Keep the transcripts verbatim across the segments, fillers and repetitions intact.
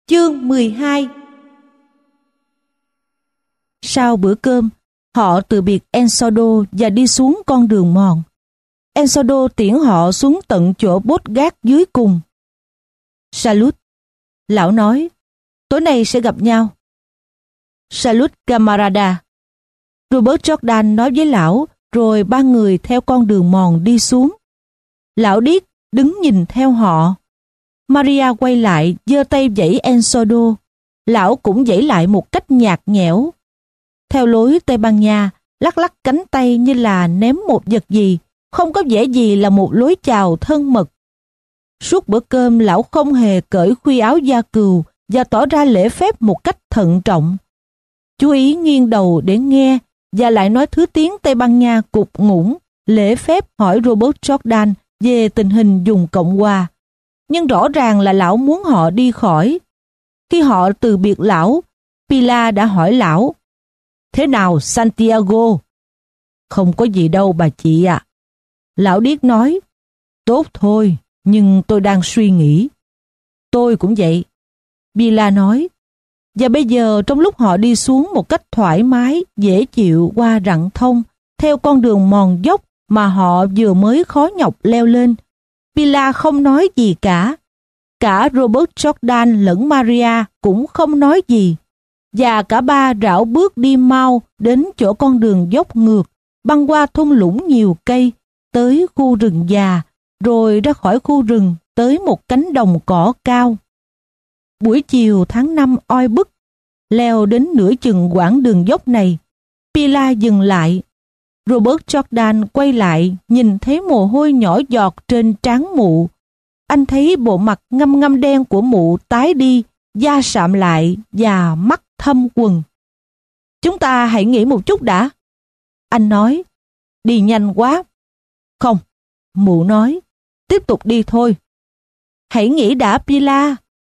Chương mười hai. Sau bữa cơm, họ từ biệt Ensodo và đi xuống con đường mòn. Ensodo tiễn họ xuống tận chỗ bốt gác dưới cùng. Salut, lão nói, tối nay sẽ gặp nhau. Salut camarada. Robert Jordan nói với lão, rồi ba người theo con đường mòn đi xuống. Lão điếc đứng nhìn theo họ. Maria quay lại giơ tay vẫy Ensodo. Lão cũng vẫy lại một cách nhạt nhẽo. Theo lối Tây Ban Nha, lắc lắc cánh tay như là ném một vật gì, không có vẻ gì là một lối chào thân mật. Suốt bữa cơm lão không hề cởi khuy áo da cừu và tỏ ra lễ phép một cách thận trọng. Chú ý nghiêng đầu để nghe và lại nói thứ tiếng Tây Ban Nha cục ngủng, lễ phép hỏi Robert Jordan về tình hình vùng Cộng Hòa. Nhưng rõ ràng là lão muốn họ đi khỏi. Khi họ từ biệt lão, Pilar đã hỏi lão, thế nào Santiago? Không có gì đâu bà chị ạ. Lão điếc nói, tốt thôi, nhưng tôi đang suy nghĩ. Tôi cũng vậy. Pilar nói, và bây giờ trong lúc họ đi xuống một cách thoải mái, dễ chịu qua rặng thông, theo con đường mòn dốc mà họ vừa mới khó nhọc leo lên, Pilar không nói gì cả. Cả Robert Jordan lẫn Maria cũng không nói gì. Và cả ba rảo bước đi mau đến chỗ con đường dốc ngược, băng qua thung lũng nhiều cây, tới khu rừng già, rồi ra khỏi khu rừng tới một cánh đồng cỏ cao. Buổi chiều tháng năm oi bức, leo đến nửa chừng quãng đường dốc này, Pilar dừng lại. Robert Jordan quay lại, nhìn thấy mồ hôi nhỏ giọt trên trán mụ. Anh thấy bộ mặt ngăm ngăm đen của mụ tái đi, da sạm lại và mắt thâm quầng. Chúng ta hãy nghỉ một chút đã. Anh nói, đi nhanh quá. Không, mụ nói, tiếp tục đi thôi. Hãy nghỉ đã Pilar.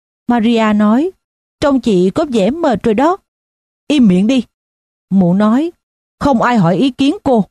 Maria nói, trông chị có vẻ mệt rồi đó. Im miệng đi. Mụ nói, không ai hỏi ý kiến cô.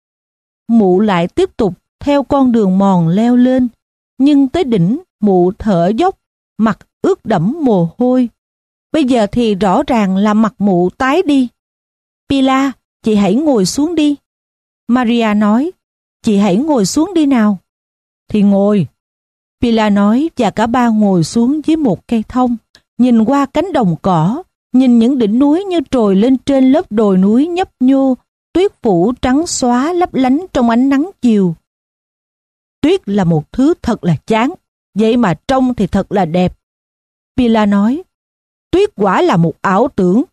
Mụ lại tiếp tục theo con đường mòn leo lên, nhưng tới đỉnh mụ thở dốc, mặt ướt đẫm mồ hôi. Bây giờ thì rõ ràng là mặt mụ tái đi. Pilar, chị hãy ngồi xuống đi. Maria nói, chị hãy ngồi xuống đi nào. Thì ngồi. Pilar nói và cả ba ngồi xuống dưới một cây thông, nhìn qua cánh đồng cỏ, nhìn những đỉnh núi như trồi lên trên lớp đồi núi nhấp nhô, tuyết phủ trắng xóa lấp lánh trong ánh nắng chiều. Tuyết là một thứ thật là chán, vậy mà trông thì thật là đẹp. Pilar nói, tuyết quả là một ảo tưởng.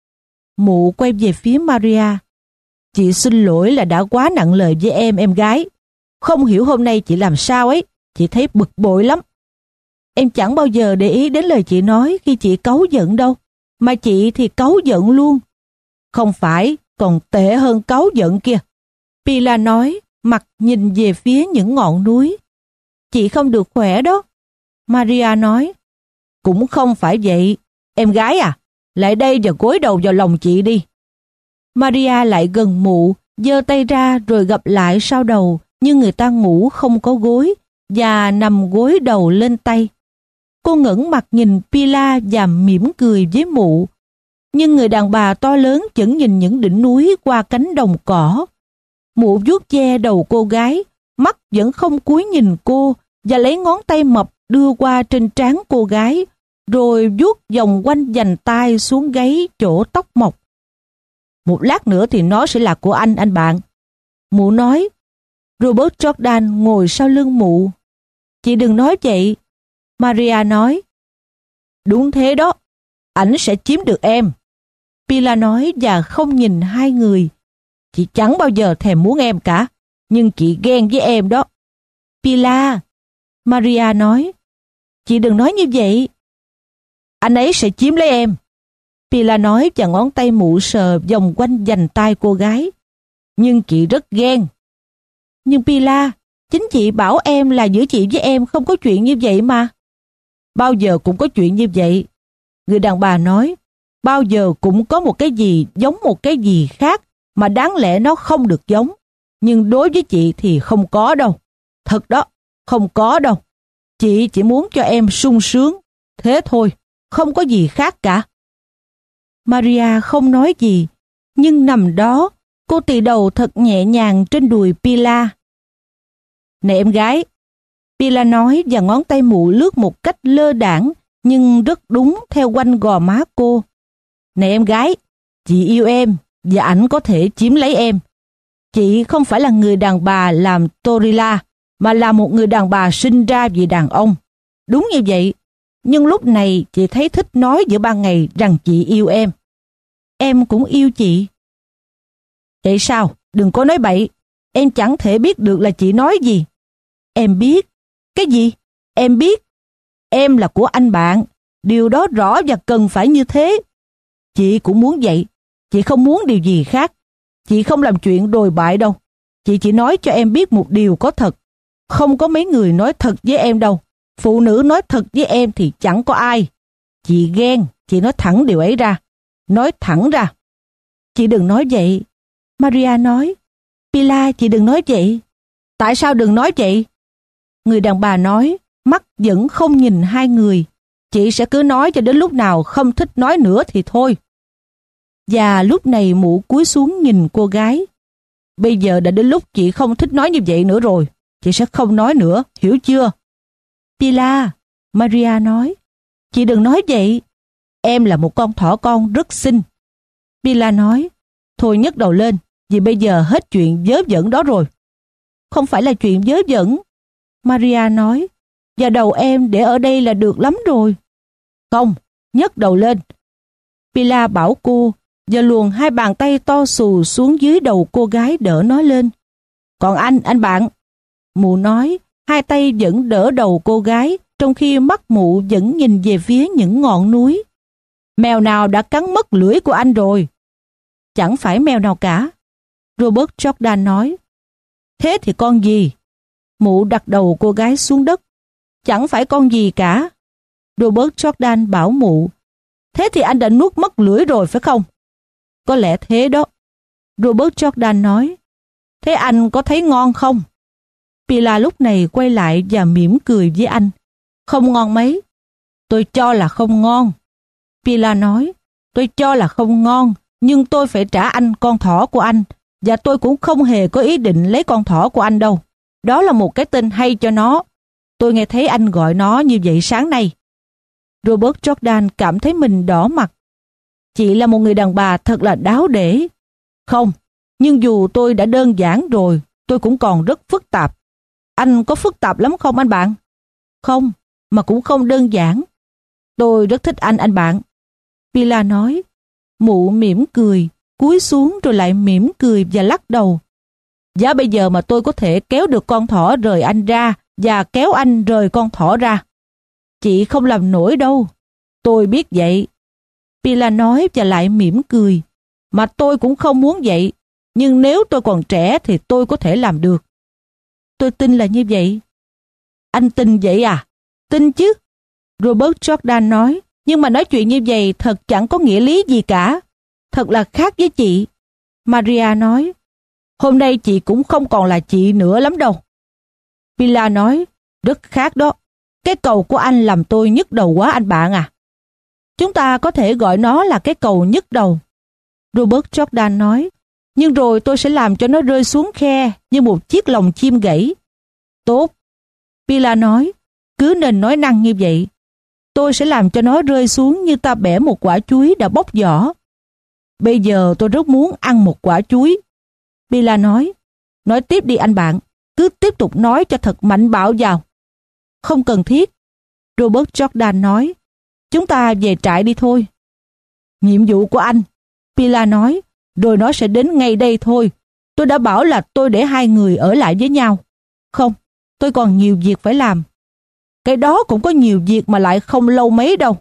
Mụ quay về phía Maria. Chị xin lỗi là đã quá nặng lời với em, em gái. Không hiểu hôm nay chị làm sao ấy, chị thấy bực bội lắm. Em chẳng bao giờ để ý đến lời chị nói khi chị cáu giận đâu, mà chị thì cáu giận luôn. Không phải, còn tệ hơn cáu giận kia. Pilar nói, mặt nhìn về phía những ngọn núi. Chị không được khỏe đó. Maria nói, cũng không phải vậy. Em gái à, lại đây và gối đầu vào lòng chị đi. Maria lại gần mụ, giơ tay ra rồi gập lại sau đầu như người ta ngủ không có gối và nằm gối đầu lên tay. Cô ngẩng mặt nhìn Pilar và mỉm cười với mụ. Nhưng người đàn bà to lớn vẫn nhìn những đỉnh núi qua cánh đồng cỏ. Mụ vuốt ve đầu cô gái, mắt vẫn không cúi nhìn cô và lấy ngón tay mập đưa qua trên trán cô gái, rồi vuốt vòng quanh vành tai xuống gáy chỗ tóc mọc. Một lát nữa thì nó sẽ là của anh, anh bạn. Mụ nói. Robert Jordan ngồi sau lưng mụ. Chị đừng nói vậy. Maria nói. Đúng thế đó, ảnh sẽ chiếm được em. Pilar nói và không nhìn hai người. Chị chẳng bao giờ thèm muốn em cả, nhưng chị ghen với em đó. Pilar. Maria nói. Chị đừng nói như vậy. Anh ấy sẽ chiếm lấy em. Pilar nói và ngón tay mụ sờ vòng quanh vành tai cô gái. Nhưng chị rất ghen. Nhưng Pilar, chính chị bảo em là giữa chị với em không có chuyện như vậy mà. Bao giờ cũng có chuyện như vậy. Người đàn bà nói, bao giờ cũng có một cái gì giống một cái gì khác mà đáng lẽ nó không được giống. Nhưng đối với chị thì không có đâu. Thật đó, không có đâu. Chị chỉ muốn cho em sung sướng, thế thôi. không có gì khác cả. Maria không nói gì, nhưng nằm đó, cô tì đầu thật nhẹ nhàng trên đùi Pilar. Này em gái, Pilar nói và ngón tay mụ lướt một cách lơ đãng nhưng rất đúng theo quanh gò má cô. Này em gái, chị yêu em và ảnh có thể chiếm lấy em. Chị không phải là người đàn bà làm Torilla, mà là một người đàn bà sinh ra vì đàn ông. Đúng như vậy, nhưng lúc này chị thấy thích nói giữa ban ngày rằng chị yêu em. Em cũng yêu chị. Vậy sao? Đừng có nói bậy. Em chẳng thể biết được là chị nói gì. Em biết. Cái gì? Em biết. Em là của anh bạn. Điều đó rõ và cần phải như thế. Chị cũng muốn vậy. Chị không muốn điều gì khác. Chị không làm chuyện đồi bại đâu. Chị chỉ nói cho em biết một điều có thật. Không có mấy người nói thật với em đâu. Phụ nữ nói thật với em thì chẳng có ai. Chị ghen, chị nói thẳng điều ấy ra. Nói thẳng ra. Chị đừng nói vậy. Maria nói. Pilar, chị đừng nói vậy. Tại sao đừng nói vậy? Người đàn bà nói, mắt vẫn không nhìn hai người. Chị sẽ cứ nói cho đến lúc nào không thích nói nữa thì thôi. Và lúc này mụ cúi xuống nhìn cô gái. Bây giờ đã đến lúc chị không thích nói như vậy nữa rồi. Chị sẽ không nói nữa, hiểu chưa? Pilar, Maria nói. Chị đừng nói vậy. Em là một con thỏ con rất xinh. Pilar nói. Thôi nhấc đầu lên, vì bây giờ hết chuyện vớ vẩn đó rồi. Không phải là chuyện vớ vẩn. Maria nói. Và đầu em để ở đây là được lắm rồi. Không, nhấc đầu lên. Pilar bảo cô và luồn hai bàn tay to xù xuống dưới đầu cô gái đỡ nó lên. Còn anh, anh bạn. Mụ nói, hai tay vẫn đỡ đầu cô gái, trong khi mắt mụ vẫn nhìn về phía những ngọn núi. Mèo nào đã cắn mất lưỡi của anh rồi? Chẳng phải mèo nào cả. Robert Jordan nói. Thế thì con gì? Mụ đặt đầu cô gái xuống đất. Chẳng phải con gì cả. Robert Jordan bảo mụ. Thế thì anh đã nuốt mất lưỡi rồi phải không? Có lẽ thế đó. Robert Jordan nói. Thế anh có thấy ngon không? Pilar lúc này quay lại và mỉm cười với anh. Không ngon mấy. Tôi cho là không ngon. Pilar nói. Tôi cho là không ngon, nhưng tôi phải trả anh con thỏ của anh, và tôi cũng không hề có ý định lấy con thỏ của anh đâu. Đó là một cái tên hay cho nó. Tôi nghe thấy anh gọi nó như vậy sáng nay. Robert Jordan cảm thấy mình đỏ mặt. Chị là một người đàn bà thật là đáo để. Không, nhưng dù tôi đã đơn giản rồi, tôi cũng còn rất phức tạp. Anh có phức tạp lắm không anh bạn? Không, mà cũng không đơn giản. Tôi rất thích anh anh bạn. Pilar nói. Mụ mỉm cười, cúi xuống rồi lại mỉm cười và lắc đầu. Giá bây giờ mà tôi có thể kéo được con thỏ rời anh ra và kéo anh rời con thỏ ra. Chị không làm nổi đâu. Tôi biết vậy. Pilar nói và lại mỉm cười. Mà tôi cũng không muốn vậy. Nhưng nếu tôi còn trẻ thì tôi có thể làm được. Tôi tin là như vậy. Anh tin vậy à? Tin chứ. Robert Jordan nói. Nhưng mà nói chuyện như vậy thật chẳng có nghĩa lý gì cả. Thật là khác với chị. Maria nói. Hôm nay chị cũng không còn là chị nữa lắm đâu. Pilar nói. Rất khác đó. Cái cầu của anh làm tôi nhức đầu quá anh bạn à. Chúng ta có thể gọi nó là cái cầu nhức đầu. Robert Jordan nói. Nhưng rồi tôi sẽ làm cho nó rơi xuống khe như một chiếc lồng chim gãy. Tốt. Pilar nói. Cứ nên nói năng như vậy. Tôi sẽ làm cho nó rơi xuống như ta bẻ một quả chuối đã bóc vỏ. Bây giờ tôi rất muốn ăn một quả chuối. Pilar nói. Nói tiếp đi anh bạn. Cứ tiếp tục nói cho thật mạnh bạo vào. Không cần thiết. Robert Jordan nói. Chúng ta về trại đi thôi. Nhiệm vụ của anh. Pilar nói. Rồi nó sẽ đến ngay đây thôi. Tôi đã bảo là tôi để hai người ở lại với nhau. Không, tôi còn nhiều việc phải làm. Cái đó cũng có nhiều việc mà lại không lâu mấy đâu.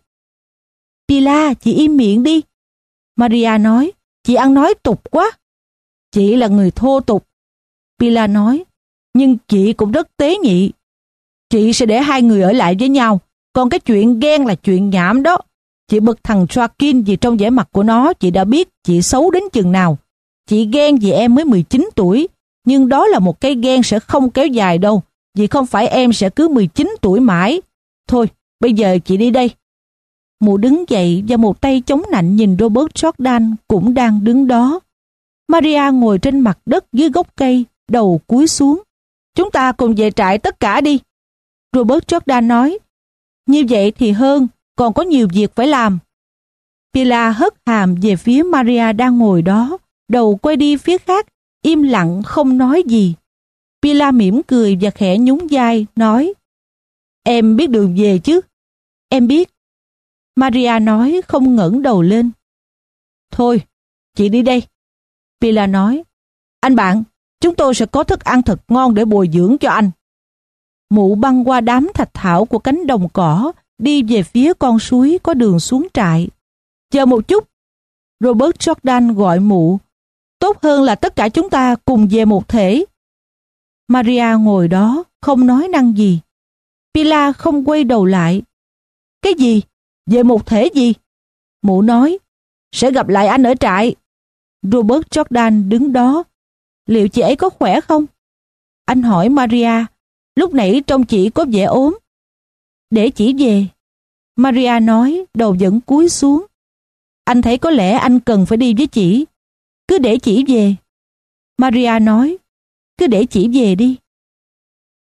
Pilar, chị im miệng đi. Maria nói. Chị ăn nói tục quá. Chị là người thô tục. Pilar nói. Nhưng chị cũng rất tế nhị. Chị sẽ để hai người ở lại với nhau. Còn cái chuyện ghen là chuyện nhảm đó. Chị bực thằng Joaquin vì trong vẻ mặt của nó chị đã biết chị xấu đến chừng nào. Chị ghen vì em mới mười chín tuổi. Nhưng đó là một cái ghen sẽ không kéo dài đâu. Vì không phải em sẽ cứ mười chín tuổi mãi. Thôi, bây giờ chị đi đây. Mụ đứng dậy và một tay chống nạnh nhìn Robert Jordan cũng đang đứng đó. Maria ngồi trên mặt đất dưới gốc cây, đầu cúi xuống. Chúng ta cùng về trại tất cả đi. Robert Jordan nói. Như vậy thì hơn, còn có nhiều việc phải làm. Pilar hất hàm về phía Maria đang ngồi đó, đầu quay đi phía khác, im lặng không nói gì. Pilar mỉm cười và khẽ nhún vai, nói. Em biết đường về chứ? Em biết. Maria nói không ngẩng đầu lên. Thôi, chị đi đây. Pilar nói. Anh bạn, chúng tôi sẽ có thức ăn thật ngon để bồi dưỡng cho anh. Mụ băng qua đám thạch thảo của cánh đồng cỏ, đi về phía con suối có đường xuống trại. Chờ một chút. Robert Jordan gọi mụ. Tốt hơn là tất cả chúng ta cùng về một thể. Maria ngồi đó, không nói năng gì. Pilar không quay đầu lại. Cái gì? Về một thể gì? Mụ nói. Sẽ gặp lại anh ở trại. Robert Jordan đứng đó. Liệu chị ấy có khỏe không? Anh hỏi Maria. Lúc nãy trông chị có vẻ ốm. Để chị về. Maria nói, đầu vẫn cúi xuống. Anh thấy có lẽ anh cần phải đi với chị. Cứ để chị về. Maria nói. Cứ để chị về đi.